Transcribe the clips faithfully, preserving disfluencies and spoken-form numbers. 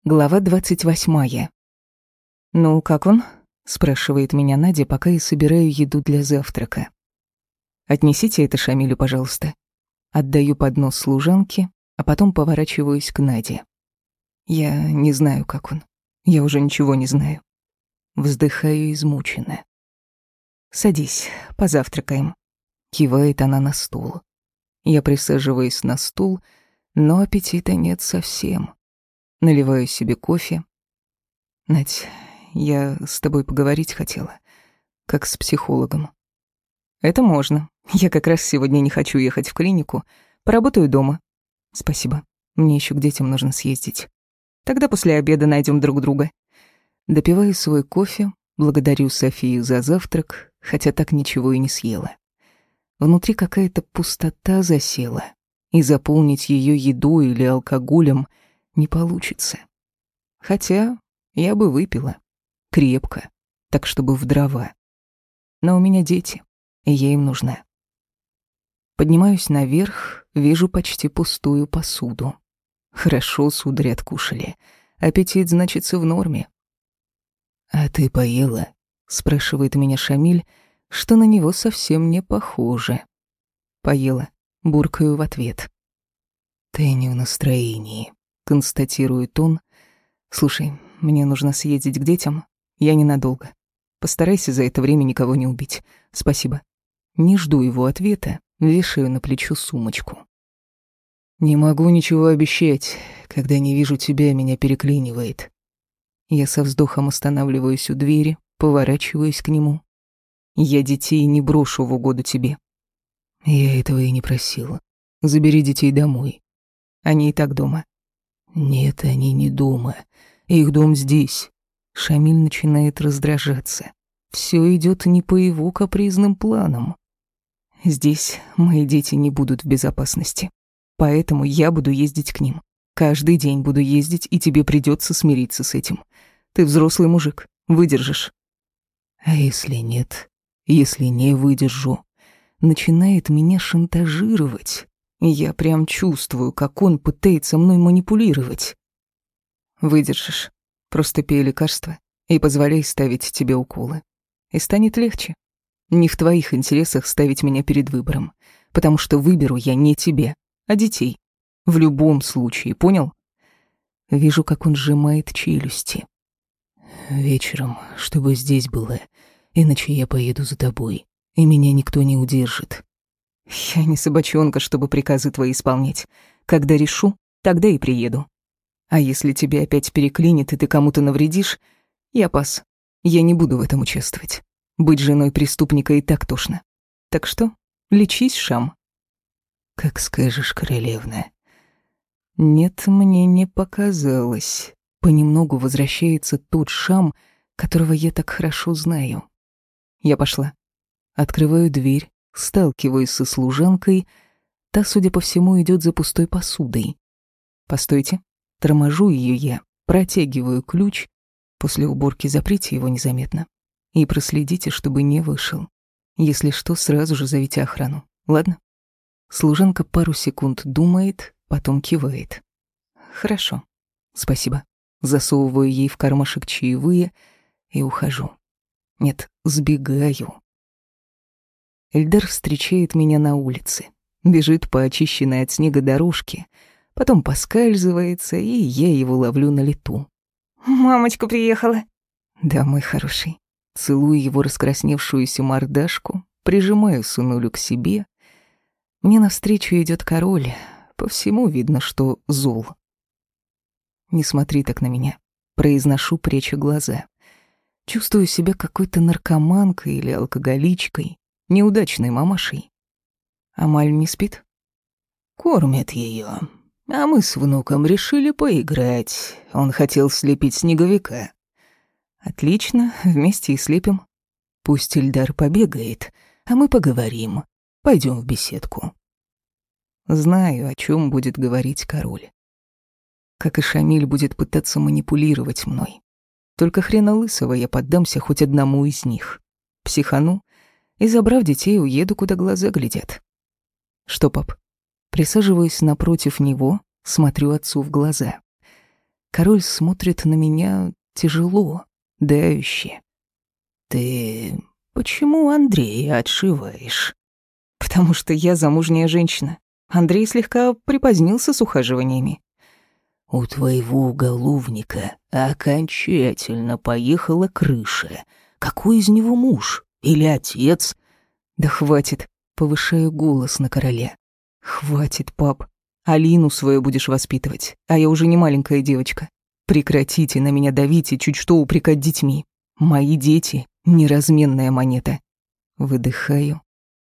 Глава двадцать восьмая. «Ну, как он?» — спрашивает меня Надя, пока я собираю еду для завтрака. «Отнесите это Шамилю, пожалуйста». Отдаю поднос служанке, а потом поворачиваюсь к Наде. Я не знаю, как он. Я уже ничего не знаю. Вздыхаю измученно. «Садись, позавтракаем». Кивает она на стул. Я присаживаюсь на стул, но аппетита нет совсем. Наливаю себе кофе. «Надь, я с тобой поговорить хотела, как с психологом». «Это можно. Я как раз сегодня не хочу ехать в клинику. Поработаю дома». «Спасибо. Мне еще к детям нужно съездить. Тогда после обеда найдем друг друга». Допиваю свой кофе, благодарю Софию за завтрак, хотя так ничего и не съела. Внутри какая-то пустота засела, и заполнить ее едой или алкоголем не получится. Хотя я бы выпила. Крепко, так чтобы в дрова. Но у меня дети, и я им нужна. Поднимаюсь наверх, вижу почти пустую посуду. Хорошо, сударь, откушали. Аппетит, значится, в норме. «А ты поела?» — спрашивает меня Шамиль, что на него совсем не похоже. «Поела», — буркаю в ответ. «Ты не в настроении», — констатирует он. «Слушай, мне нужно съездить к детям. Я ненадолго. Постарайся за это время никого не убить. Спасибо». Не жду его ответа, вешаю на плечо сумочку. «Не могу ничего обещать. Когда не вижу тебя, меня переклинивает». Я со вздохом останавливаюсь у двери, поворачиваюсь к нему. «Я детей не брошу в угоду тебе». «Я этого и не просила. Забери детей домой». «Они и так дома». «Нет, они не дома. Их дом здесь». Шамиль начинает раздражаться. Все идет не по его капризным планам. «Здесь мои дети не будут в безопасности. Поэтому я буду ездить к ним. Каждый день буду ездить, и тебе придется смириться с этим. Ты взрослый мужик, выдержишь». «А если нет? Если не выдержу?» Начинает меня шантажировать. И я прям чувствую, как он пытается мной манипулировать. «Выдержишь. Просто пей лекарства и позволяй ставить тебе уколы. И станет легче. Не в твоих интересах ставить меня перед выбором, потому что выберу я не тебя, а детей. В любом случае, понял?» Вижу, как он сжимает челюсти. «Вечером, чтобы здесь было, иначе я поеду за тобой, и меня никто не удержит». «Я не собачонка, чтобы приказы твои исполнять. Когда решу, тогда и приеду. А если тебя опять переклинит, и ты кому-то навредишь, я пас. Я не буду в этом участвовать. Быть женой преступника и так тошно. Так что, лечись, Шам». «Как скажешь, королевна». Нет, мне не показалось. Понемногу возвращается тот Шам, которого я так хорошо знаю. Я пошла. Открываю дверь, сталкиваюсь со служанкой. Та, судя по всему, идет за пустой посудой. «Постойте». Торможу ее я, протягиваю ключ. После уборки заприте его незаметно. И проследите, чтобы не вышел. Если что, сразу же зовите охрану. Ладно? Служанка пару секунд думает, потом кивает. «Хорошо. Спасибо». Засовываю ей в кармашек чаевые и ухожу. Нет, сбегаю. Эльдар встречает меня на улице. Бежит по очищенной от снега дорожке, потом поскальзывается, и я его ловлю на лету. «Мамочка приехала». «Да, мой хороший». Целую его раскрасневшуюся мордашку, прижимаю сынулю к себе. Мне навстречу идет король. По всему видно, что зол. «Не смотри так на меня», — произношу, пряча глаза. Чувствую себя какой-то наркоманкой или алкоголичкой, неудачной мамашей. Амаль не спит? «Кормят ее. А мы с внуком решили поиграть. Он хотел слепить снеговика». «Отлично, вместе и слепим». «Пусть Ильдар побегает, а мы поговорим. Пойдем в беседку». Знаю, о чем будет говорить король. Как и Шамиль будет пытаться манипулировать мной. Только хрена лысого я поддамся хоть одному из них. Психану и, забрав детей, уеду, куда глаза глядят. «Что, пап?» Присаживаюсь напротив него, смотрю отцу в глаза. Король смотрит на меня тяжело, дающе. «Ты почему Андрея отшиваешь?» «Потому что я замужняя женщина. Андрей слегка припозднился с ухаживаниями». «У твоего уголовника окончательно поехала крыша. Какой из него муж? Или отец?» «Да хватит», — повышаю голос на короля. «Хватит, пап. Алину свою будешь воспитывать, а я уже не маленькая девочка. Прекратите на меня давить и чуть что упрекать детьми. Мои дети — неразменная монета». Выдыхаю.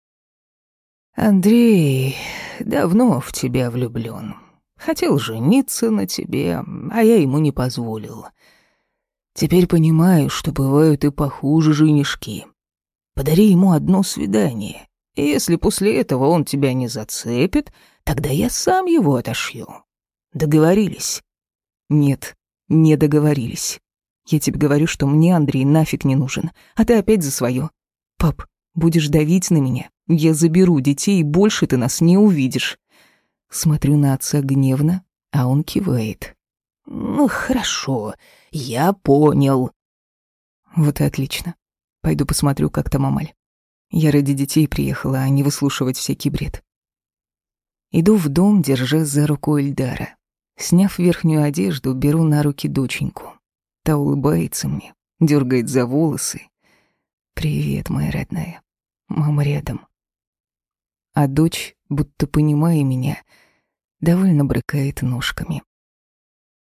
«Андрей давно в тебя влюблён. Хотел жениться на тебе, а я ему не позволил. Теперь понимаю, что бывают и похуже женишки. Подари ему одно свидание, и если после этого он тебя не зацепит, тогда я сам его отошью. Договорились?» «Нет, не договорились. Я тебе говорю, что мне Андрей нафиг не нужен, а ты опять за своё. Пап, будешь давить на меня, я заберу детей, и больше ты нас не увидишь». Смотрю на отца гневно, а он кивает. «Ну, хорошо, я понял». Вот и отлично. Пойду посмотрю, как там Амаль. Я ради детей приехала, а не выслушивать всякий бред. Иду в дом, держа за руку Эльдара. Сняв верхнюю одежду, беру на руки доченьку. Та улыбается мне, дергает за волосы. «Привет, моя родная. Мама рядом». А дочь, будто понимая меня, довольно брыкает ножками.